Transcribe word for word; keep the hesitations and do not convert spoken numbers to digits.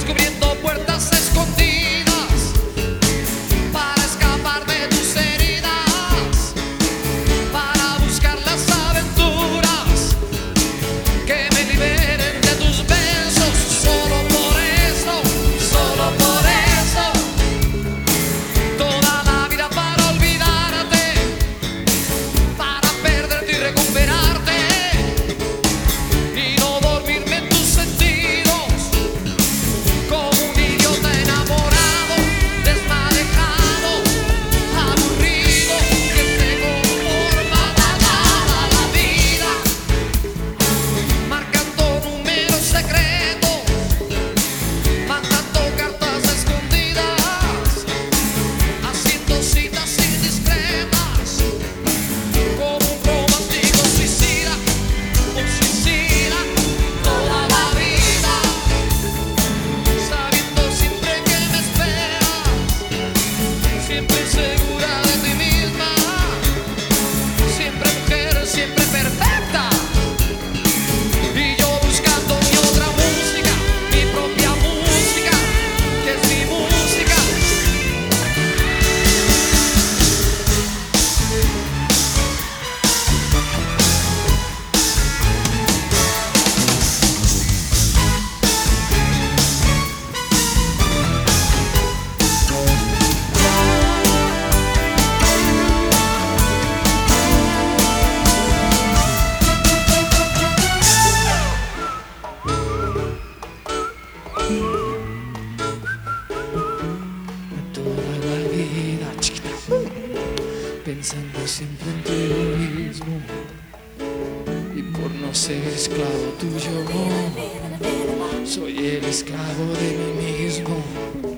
descubriendo puertas escondidas para escapar de tus heridas, para buscar las aventuras que me liberen de tus besos. Solo por eso, solo por eso, toda la vida para olvidarte, para perderte y recuperarte y no dormirme en tus sentidos como un idiota enamorado, desmadejado, aburrido, que te conforma dada la vida, marcando números secretos, mandando cartas escondidas, haciendo citas indiscretas, como un romántico suicida, un suicida toda la vida, sabiendo siempre que me esperas, siempre insegura de ti misma, siempre mujer, siempre perfecta, y yo buscando mi otra música, mi propia música, que es mi música. Toda la vida, chiquita, pensando siempre en ti mismo, y por no ser esclavo tuyo, soy el esclavo de mí mismo.